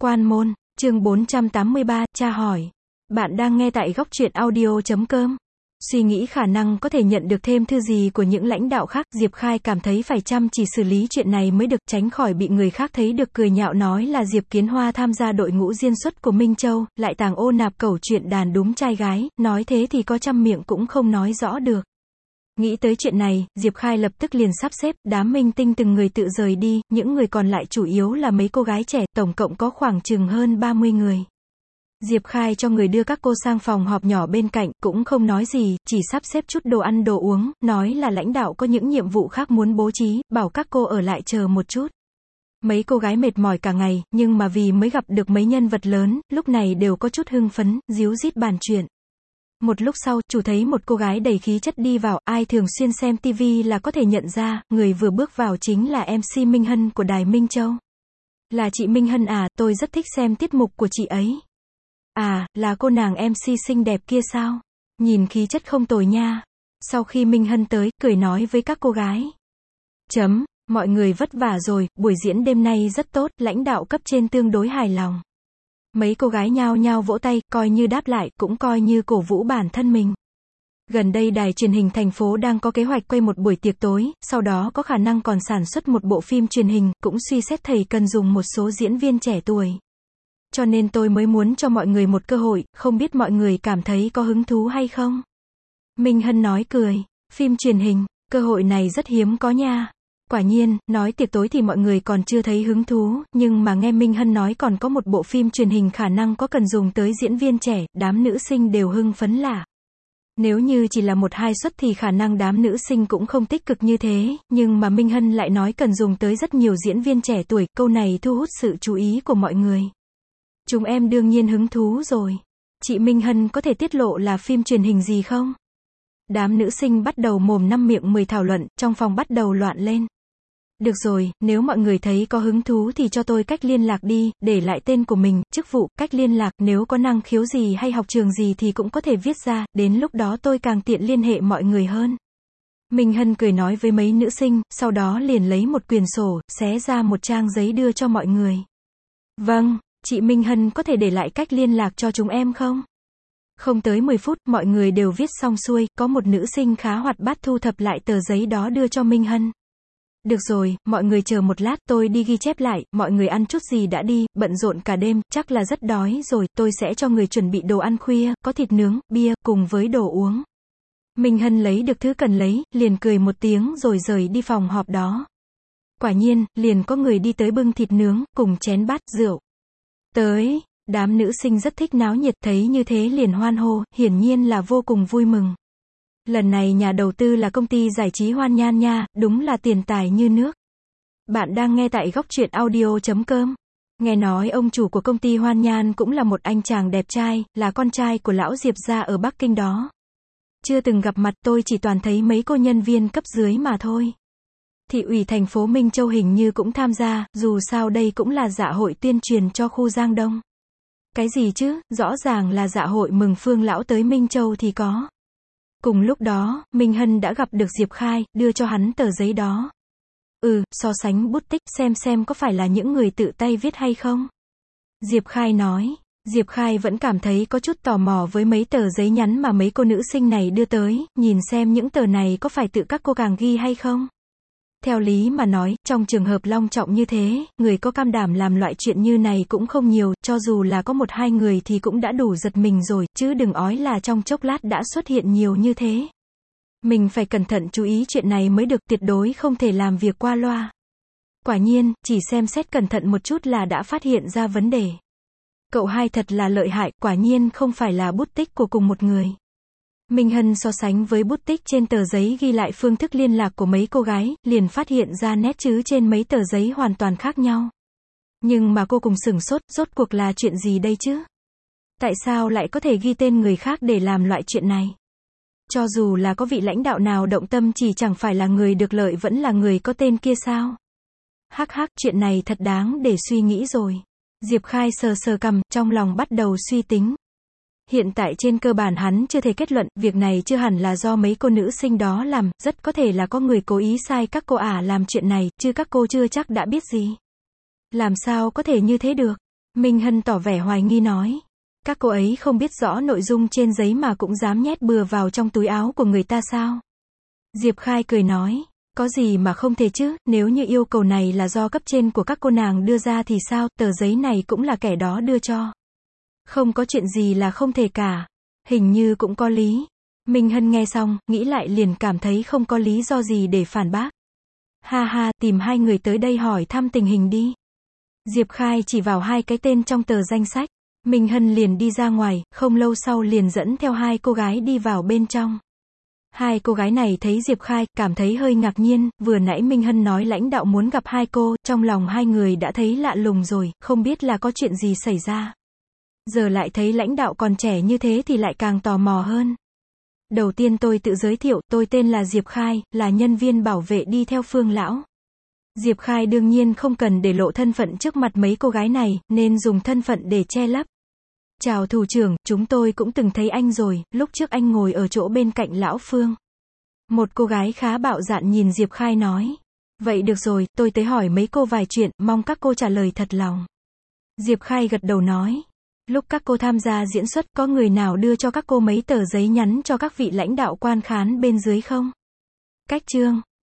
Quan môn, chương 483, tra hỏi. Bạn đang nghe tại góc truyện audio.com. Suy nghĩ khả năng có thể nhận được thêm thư gì của những lãnh đạo khác, Diệp Khai cảm thấy phải chăm chỉ xử lý chuyện này mới được, tránh khỏi bị người khác thấy được cười nhạo nói là Diệp Kiến Hoa tham gia đội ngũ diên xuất của Minh Châu, lại tàng ô nạp cẩu chuyện đàn đúng trai gái, nói thế thì có trăm miệng cũng không nói rõ được. Nghĩ tới chuyện này, Diệp Khai lập tức liền sắp xếp, đám minh tinh từng người tự rời đi, những người còn lại chủ yếu là mấy cô gái trẻ, tổng cộng có khoảng chừng hơn 30 người. Diệp Khai cho người đưa các cô sang phòng họp nhỏ bên cạnh, cũng không nói gì, chỉ sắp xếp chút đồ ăn đồ uống, nói là lãnh đạo có những nhiệm vụ khác muốn bố trí, bảo các cô ở lại chờ một chút. Mấy cô gái mệt mỏi cả ngày, nhưng mà vì mới gặp được mấy nhân vật lớn, lúc này đều có chút hưng phấn, díu dít bàn chuyện. Một lúc sau, chủ thấy một cô gái đầy khí chất đi vào, ai thường xuyên xem TV là có thể nhận ra, người vừa bước vào chính là MC Minh Hân của Đài Minh Châu. Là chị Minh Hân à, tôi rất thích xem tiết mục của chị ấy. À, là cô nàng MC xinh đẹp kia sao? Nhìn khí chất không tồi nha. Sau khi Minh Hân tới, cười nói với các cô gái. Mọi người vất vả rồi, buổi diễn đêm nay rất tốt, lãnh đạo cấp trên tương đối hài lòng. Mấy cô gái nhao nhao vỗ tay, coi như đáp lại, cũng coi như cổ vũ bản thân mình. Gần đây đài truyền hình thành phố đang có kế hoạch quay một buổi tiệc tối, sau đó có khả năng còn sản xuất một bộ phim truyền hình, cũng suy xét thầy cần dùng một số diễn viên trẻ tuổi. Cho nên tôi mới muốn cho mọi người một cơ hội, không biết mọi người cảm thấy có hứng thú hay không? Minh Hân nói cười, phim truyền hình, cơ hội này rất hiếm có nha. Quả nhiên, nói tiệc tối thì mọi người còn chưa thấy hứng thú, nhưng mà nghe Minh Hân nói còn có một bộ phim truyền hình khả năng có cần dùng tới diễn viên trẻ, đám nữ sinh đều hưng phấn lạ. Nếu như chỉ là một hai suất thì khả năng đám nữ sinh cũng không tích cực như thế, nhưng mà Minh Hân lại nói cần dùng tới rất nhiều diễn viên trẻ tuổi, câu này thu hút sự chú ý của mọi người. Chúng em đương nhiên hứng thú rồi. Chị Minh Hân có thể tiết lộ là phim truyền hình gì không? Đám nữ sinh bắt đầu mồm năm miệng mười thảo luận, trong phòng bắt đầu loạn lên. Được rồi, nếu mọi người thấy có hứng thú thì cho tôi cách liên lạc đi, để lại tên của mình, chức vụ, cách liên lạc, nếu có năng khiếu gì hay học trường gì thì cũng có thể viết ra, đến lúc đó tôi càng tiện liên hệ mọi người hơn. Minh Hân cười nói với mấy nữ sinh, sau đó liền lấy một quyển sổ, xé ra một trang giấy đưa cho mọi người. Vâng, chị Minh Hân có thể để lại cách liên lạc cho chúng em không? Không tới 10 phút, mọi người đều viết xong xuôi, có một nữ sinh khá hoạt bát thu thập lại tờ giấy đó đưa cho Minh Hân. Được rồi, mọi người chờ một lát, tôi đi ghi chép lại, mọi người ăn chút gì đã đi, bận rộn cả đêm, chắc là rất đói rồi, tôi sẽ cho người chuẩn bị đồ ăn khuya, có thịt nướng, bia, cùng với đồ uống. Minh Hân lấy được thứ cần lấy, liền cười một tiếng rồi rời đi phòng họp đó. Quả nhiên, liền có người đi tới bưng thịt nướng, cùng chén bát rượu. Tới, đám nữ sinh rất thích náo nhiệt, thấy như thế liền hoan hô, hiển nhiên là vô cùng vui mừng. Lần này nhà đầu tư là công ty giải trí Hoan Nhan nha, đúng là tiền tài như nước. Bạn đang nghe tại góc truyện audio.com. Nghe nói ông chủ của công ty Hoan Nhan cũng là một anh chàng đẹp trai, là con trai của lão Diệp gia ở Bắc Kinh đó. Chưa từng gặp mặt, tôi chỉ toàn thấy mấy cô nhân viên cấp dưới mà thôi. Thị ủy thành phố Minh Châu hình như cũng tham gia, dù sao đây cũng là dạ hội tuyên truyền cho khu Giang Đông. Cái gì chứ, rõ ràng là dạ hội mừng Phương lão tới Minh Châu thì có. Cùng lúc đó, Minh Hân đã gặp được Diệp Khai, đưa cho hắn tờ giấy đó. So sánh bút tích, xem có phải là những người tự tay viết hay không? Diệp Khai nói. Diệp Khai vẫn cảm thấy có chút tò mò với mấy tờ giấy nhắn mà mấy cô nữ sinh này đưa tới, nhìn xem những tờ này có phải tự các cô càng ghi hay không? Theo lý mà nói, trong trường hợp long trọng như thế, người có cam đảm làm loại chuyện như này cũng không nhiều, cho dù là có một hai người thì cũng đã đủ giật mình rồi, chứ đừng ói là trong chốc lát đã xuất hiện nhiều như thế. Mình phải cẩn thận chú ý chuyện này mới được, tuyệt đối không thể làm việc qua loa. Quả nhiên, chỉ xem xét cẩn thận một chút là đã phát hiện ra vấn đề. Cậu hai thật là lợi hại, quả nhiên không phải là bút tích của cùng một người. Minh Hân so sánh với bút tích trên tờ giấy ghi lại phương thức liên lạc của mấy cô gái, liền phát hiện ra nét chữ trên mấy tờ giấy hoàn toàn khác nhau. Nhưng mà cô cùng sửng sốt, rốt cuộc là chuyện gì đây chứ? Tại sao lại có thể ghi tên người khác để làm loại chuyện này? Cho dù là có vị lãnh đạo nào động tâm chỉ chẳng phải là người được lợi vẫn là người có tên kia sao? Chuyện này thật đáng để suy nghĩ rồi. Diệp Khai sờ sờ cằm, trong lòng bắt đầu suy tính. Hiện tại trên cơ bản hắn chưa thể kết luận, việc này chưa hẳn là do mấy cô nữ sinh đó làm, rất có thể là có người cố ý sai các cô ả làm chuyện này, chứ các cô chưa chắc đã biết gì. Làm sao có thể như thế được? Minh Hân tỏ vẻ hoài nghi nói. Các cô ấy không biết rõ nội dung trên giấy mà cũng dám nhét bừa vào trong túi áo của người ta sao? Diệp Khai cười nói. Có gì mà không thể chứ, nếu như yêu cầu này là do cấp trên của các cô nàng đưa ra thì sao, tờ giấy này cũng là kẻ đó đưa cho. Không có chuyện gì là không thể cả. Hình như cũng có lý. Minh Hân nghe xong, nghĩ lại liền cảm thấy không có lý do gì để phản bác. Ha ha, tìm hai người tới đây hỏi thăm tình hình đi. Diệp Khai chỉ vào hai cái tên trong tờ danh sách. Minh Hân liền đi ra ngoài, không lâu sau liền dẫn theo hai cô gái đi vào bên trong. Hai cô gái này thấy Diệp Khai, cảm thấy hơi ngạc nhiên, vừa nãy Minh Hân nói lãnh đạo muốn gặp hai cô, trong lòng hai người đã thấy lạ lùng rồi, không biết là có chuyện gì xảy ra. Giờ lại thấy lãnh đạo còn trẻ như thế thì lại càng tò mò hơn. Đầu tiên tôi tự giới thiệu, tôi tên là Diệp Khai, là nhân viên bảo vệ đi theo Phương lão. Diệp Khai đương nhiên không cần để lộ thân phận trước mặt mấy cô gái này, nên dùng thân phận để che lấp. Chào thủ trưởng, chúng tôi cũng từng thấy anh rồi, lúc trước anh ngồi ở chỗ bên cạnh lão Phương. Một cô gái khá bạo dạn nhìn Diệp Khai nói. Vậy được rồi, tôi tới hỏi mấy cô vài chuyện, mong các cô trả lời thật lòng. Diệp Khai gật đầu nói. Lúc các cô tham gia diễn xuất, có người nào đưa cho các cô mấy tờ giấy nhắn cho các vị lãnh đạo quan khán bên dưới không? Cách chương